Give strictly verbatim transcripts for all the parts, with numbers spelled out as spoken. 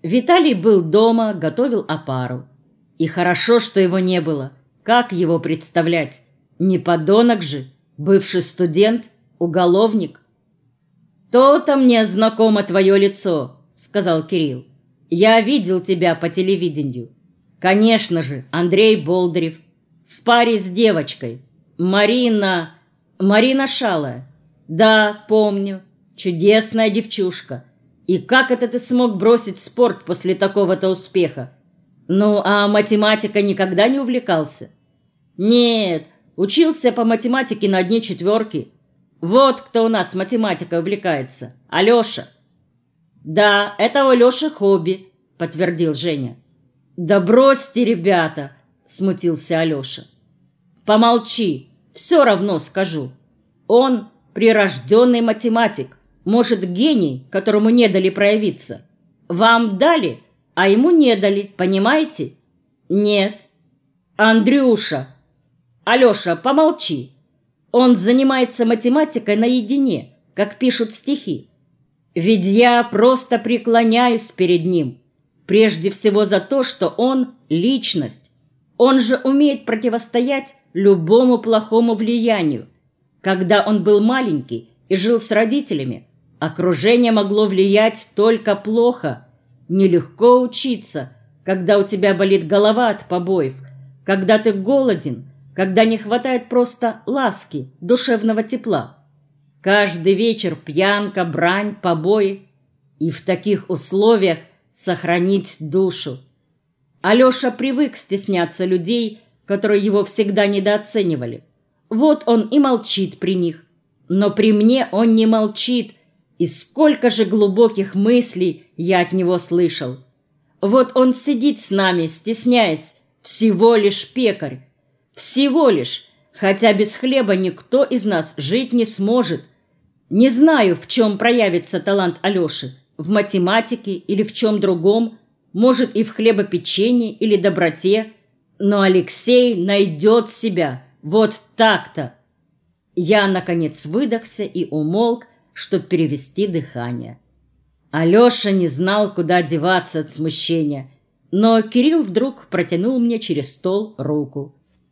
Виталий был дома, готовил опару. И хорошо, что его не было. Как его представлять? Не подонок же, бывший студент, уголовник. «То-то мне знакомо твое лицо», — сказал Кирилл. «Я видел тебя по телевидению. Конечно же, Андрей Болдырев. В паре с девочкой. Марина... Марина Шалая. Да, помню. Чудесная девчушка. И как это ты смог бросить спорт после такого-то успеха? Ну, а математикой никогда не увлекался?» «Нет, учился по математике на одни четверки. Вот кто у нас математикой увлекается. Алеша». «Да, это у Алеши хобби», — подтвердил Женя. «Да бросьте, ребята», — смутился Алеша. «Помолчи, все равно скажу. Он прирожденный математик, может, гений, которому не дали проявиться. Вам дали, а ему не дали, понимаете? Нет. Андрюша, Алеша, помолчи. Он занимается математикой наедине, как пишут стихи. Ведь я просто преклоняюсь перед ним, прежде всего за то, что он личность. Он же умеет противостоять любому плохому влиянию. Когда он был маленький и жил с родителями, окружение могло влиять только плохо. Нелегко учиться, когда у тебя болит голова от побоев, когда ты голоден, когда не хватает просто ласки, душевного тепла. Каждый вечер пьянка, брань, побои. И в таких условиях сохранить душу. Алеша привык стесняться людей, которые его всегда недооценивали. Вот он и молчит при них. Но при мне он не молчит, и сколько же глубоких мыслей я от него слышал. Вот он сидит с нами, стесняясь, всего лишь пекарь. Всего лишь, хотя без хлеба никто из нас жить не сможет. Не знаю, в чем проявится талант Алеши, в математике или в чем другом, может и в хлебопечении или доброте, но Алексей найдет себя, вот так-то. Я, наконец, выдохся и умолк, чтобы перевести дыхание. Алеша не знал, куда деваться от смущения, но Кирилл вдруг протянул мне через стол руку.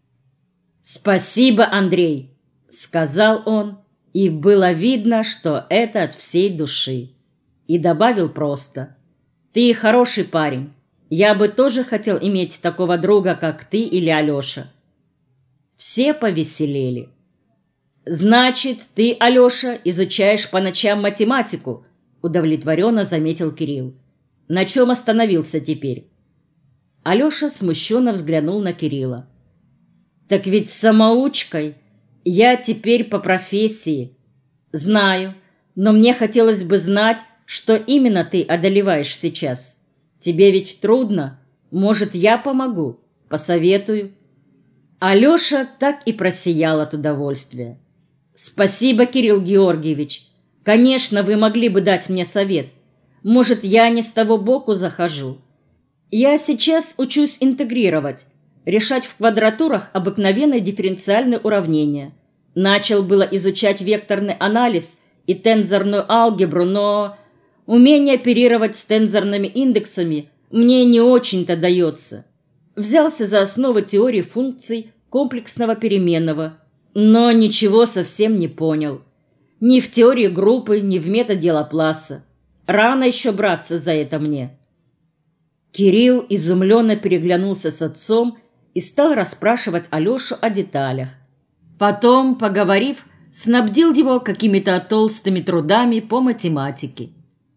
«Спасибо, Андрей», — сказал он, и было видно, что это от всей души. И добавил просто: «Ты хороший парень. Я бы тоже хотел иметь такого друга, как ты или Алеша». Все повеселели. «Значит, ты, Алеша, изучаешь по ночам математику», — удовлетворенно заметил Кирилл. «На чем остановился теперь?» Алеша смущенно взглянул на Кирилла. «Так ведь самоучкой я теперь по профессии. Знаю, но мне хотелось бы знать, что именно ты одолеваешь сейчас. Тебе ведь трудно. Может, я помогу, посоветую?» Алеша так и просиял от удовольствия. «Спасибо, Кирилл Георгиевич. Конечно, вы могли бы дать мне совет. Может, я не с того боку захожу. Я сейчас учусь интегрировать, решать в квадратурах обыкновенные дифференциальные уравнения. Начал было изучать векторный анализ и тензорную алгебру, но умение оперировать с тензорными индексами мне не очень-то дается. Взялся за основы теории функций комплексного переменного, но ничего совсем не понял. Ни в теории группы, ни в методе Лапласа. Рано еще браться за это мне». Кирилл изумленно переглянулся с отцом и стал расспрашивать Алешу о деталях. Потом, поговорив, снабдил его какими-то толстыми трудами по математике.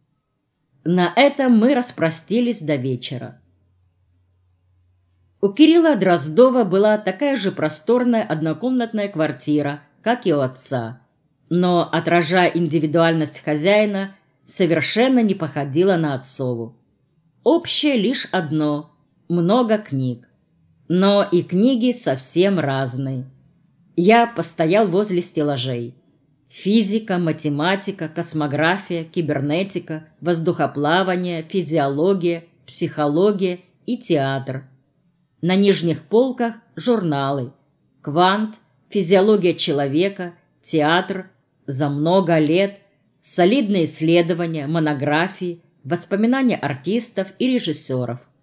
На этом мы распростились до вечера. У Кирилла Дроздова была такая же просторная однокомнатная квартира, как и у отца, но, отражая индивидуальность хозяина, совершенно не походила на отцову. Общее лишь одно – много книг. Но и книги совсем разные. Я постоял возле стеллажей. Физика, математика, космография, кибернетика, воздухоплавание, физиология, психология и театр. На нижних полках журналы: «Квант», «Физиология человека», «Театр», «За много лет», солидные исследования, монографии, воспоминания артистов и режиссеров.